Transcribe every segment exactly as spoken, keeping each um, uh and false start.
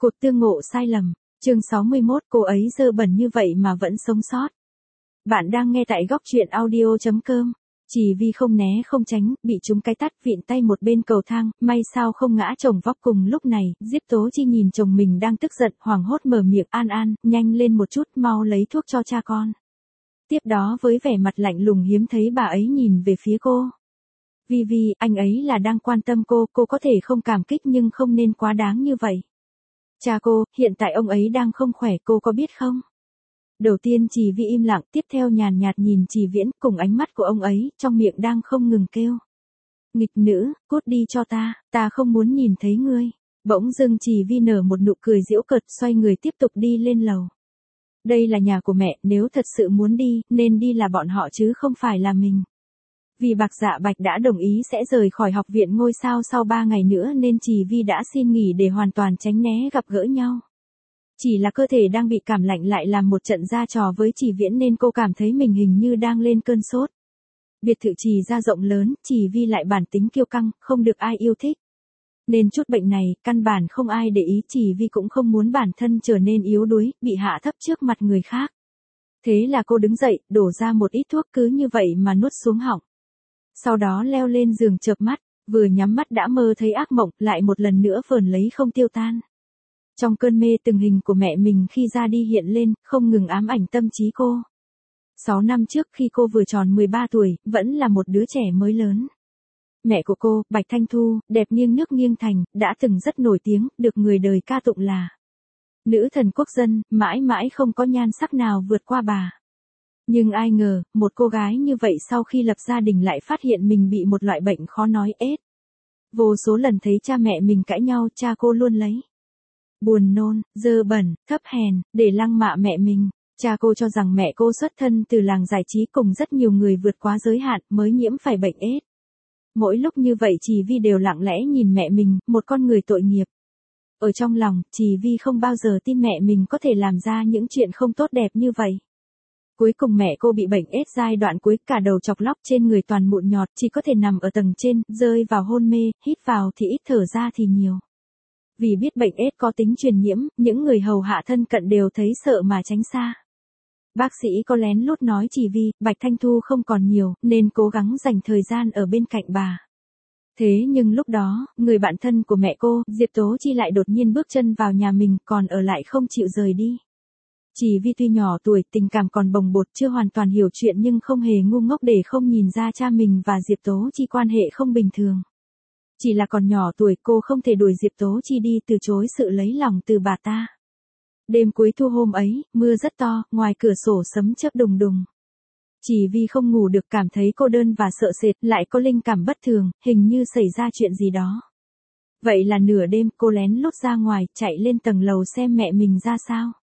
Cuộc tương ngộ sai lầm, chương sáu mươi mốt, cô ấy dơ bẩn như vậy mà vẫn sống sót. Bạn đang nghe tại góc truyện audio chấm com. Chỉ vì không né không tránh, bị trúng cái tát vịn tay một bên cầu thang, may sao không ngã chồng vóc cùng lúc này, Diệp Tố Chi nhìn chồng mình đang tức giận, hoảng hốt mở miệng an an, nhanh lên một chút, mau lấy thuốc cho cha con. Tiếp đó với vẻ mặt lạnh lùng hiếm thấy bà ấy nhìn về phía cô. Vi Vi, anh ấy là đang quan tâm cô, cô có thể không cảm kích nhưng không nên quá đáng như vậy. Cha cô, hiện tại ông ấy đang không khỏe, cô có biết không? Đầu tiên Chỉ Vi im lặng, tiếp theo nhàn nhạt nhìn Chỉ Viễn cùng ánh mắt của ông ấy, trong miệng đang không ngừng kêu. Nghịch nữ, cút đi cho ta, ta không muốn nhìn thấy ngươi. Bỗng dưng Chỉ Vi nở một nụ cười giễu cợt, xoay người tiếp tục đi lên lầu. Đây là nhà của mẹ, nếu thật sự muốn đi, nên đi là bọn họ chứ không phải là mình. Vì Bạc Dạ Bạch đã đồng ý sẽ rời khỏi học viện ngôi sao sau ba ngày nữa nên Chỉ Vi đã xin nghỉ để hoàn toàn tránh né gặp gỡ nhau. Chỉ là cơ thể đang bị cảm lạnh lại làm một trận ra trò với Chỉ Viễn nên cô cảm thấy mình hình như đang lên cơn sốt. Biệt thự Chỉ ra rộng lớn, Chỉ Vi lại bản tính kiêu căng, không được ai yêu thích. Nên chút bệnh này, căn bản không ai để ý, Chỉ Vi cũng không muốn bản thân trở nên yếu đuối, bị hạ thấp trước mặt người khác. Thế là cô đứng dậy, đổ ra một ít thuốc cứ như vậy mà nuốt xuống họng. Sau đó leo lên giường chợp mắt, vừa nhắm mắt đã mơ thấy ác mộng, lại một lần nữa vờn lấy không tiêu tan. Trong cơn mê từng hình của mẹ mình khi ra đi hiện lên, không ngừng ám ảnh tâm trí cô. Sáu năm trước khi cô vừa tròn mười ba tuổi, vẫn là một đứa trẻ mới lớn. Mẹ của cô, Bạch Thanh Thu, đẹp nghiêng nước nghiêng thành, đã từng rất nổi tiếng, được người đời ca tụng là nữ thần quốc dân, mãi mãi không có nhan sắc nào vượt qua bà. Nhưng ai ngờ, một cô gái như vậy sau khi lập gia đình lại phát hiện mình bị một loại bệnh khó nói ết. Vô số lần thấy cha mẹ mình cãi nhau, cha cô luôn lấy buồn nôn, dơ bẩn, thấp hèn, để lăng mạ mẹ mình. Cha cô cho rằng mẹ cô xuất thân từ làng giải trí cùng rất nhiều người vượt quá giới hạn mới nhiễm phải bệnh ết. Mỗi lúc như vậy Chỉ Vi đều lặng lẽ nhìn mẹ mình, một con người tội nghiệp. Ở trong lòng, Chỉ Vi không bao giờ tin mẹ mình có thể làm ra những chuyện không tốt đẹp như vậy. Cuối cùng mẹ cô bị bệnh ết giai đoạn cuối, cả đầu chọc lóc, trên người toàn mụn nhọt, chỉ có thể nằm ở tầng trên, rơi vào hôn mê, hít vào thì ít thở ra thì nhiều. Vì biết bệnh ết có tính truyền nhiễm, những người hầu hạ thân cận đều thấy sợ mà tránh xa. Bác sĩ có lén lút nói Chỉ Vi, Bạch Thanh Thu không còn nhiều, nên cố gắng dành thời gian ở bên cạnh bà. Thế nhưng lúc đó, người bạn thân của mẹ cô, Diệp Tố Chi lại đột nhiên bước chân vào nhà mình, còn ở lại không chịu rời đi. Chỉ Vi tuy nhỏ tuổi, tình cảm còn bồng bột, chưa hoàn toàn hiểu chuyện nhưng không hề ngu ngốc để không nhìn ra cha mình và Diệp Tố Chi quan hệ không bình thường. Chỉ là còn nhỏ tuổi, cô không thể đuổi Diệp Tố Chi đi, từ chối sự lấy lòng từ bà ta. Đêm cuối thu hôm ấy, mưa rất to, ngoài cửa sổ sấm chớp đùng đùng. Chỉ Vi không ngủ được, cảm thấy cô đơn và sợ sệt, lại có linh cảm bất thường, hình như xảy ra chuyện gì đó. Vậy là nửa đêm, cô lén lút ra ngoài, chạy lên tầng lầu xem mẹ mình ra sao.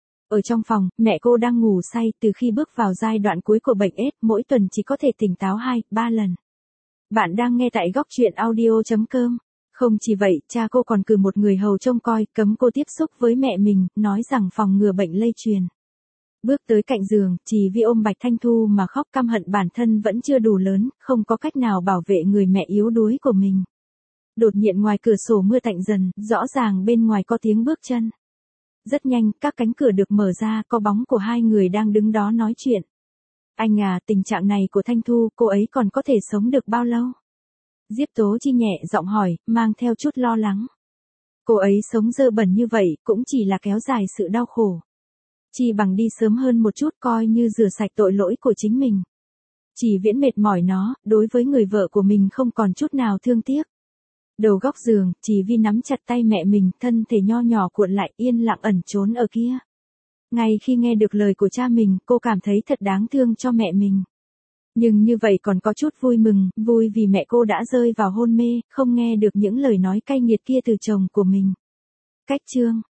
Ở trong phòng, mẹ cô đang ngủ say, từ khi bước vào giai đoạn cuối của bệnh ết, mỗi tuần chỉ có thể tỉnh táo hai, ba lần. Bạn đang nghe tại góc truyện audio chấm com. Không chỉ vậy, cha cô còn cử một người hầu trông coi, cấm cô tiếp xúc với mẹ mình, nói rằng phòng ngừa bệnh lây truyền. Bước tới cạnh giường, Chỉ Vi ôm Bạch Thanh Thu mà khóc, căm hận bản thân vẫn chưa đủ lớn, không có cách nào bảo vệ người mẹ yếu đuối của mình. Đột nhiên ngoài cửa sổ mưa tạnh dần, rõ ràng bên ngoài có tiếng bước chân. Rất nhanh, các cánh cửa được mở ra, có bóng của hai người đang đứng đó nói chuyện. Anh à, tình trạng này của Thanh Thu, cô ấy còn có thể sống được bao lâu? Diệp Tố Chi nhẹ giọng hỏi, mang theo chút lo lắng. Cô ấy sống dơ bẩn như vậy, cũng chỉ là kéo dài sự đau khổ. Chỉ bằng đi sớm hơn một chút, coi như rửa sạch tội lỗi của chính mình. Chỉ Viễn mệt mỏi nó, đối với người vợ của mình không còn chút nào thương tiếc. Đầu góc giường, Chỉ Vi nắm chặt tay mẹ mình, thân thể nho nhỏ cuộn lại, yên lặng ẩn trốn ở kia. Ngay khi nghe được lời của cha mình, cô cảm thấy thật đáng thương cho mẹ mình. Nhưng như vậy còn có chút vui mừng, vui vì mẹ cô đã rơi vào hôn mê, không nghe được những lời nói cay nghiệt kia từ chồng của mình. Cách chương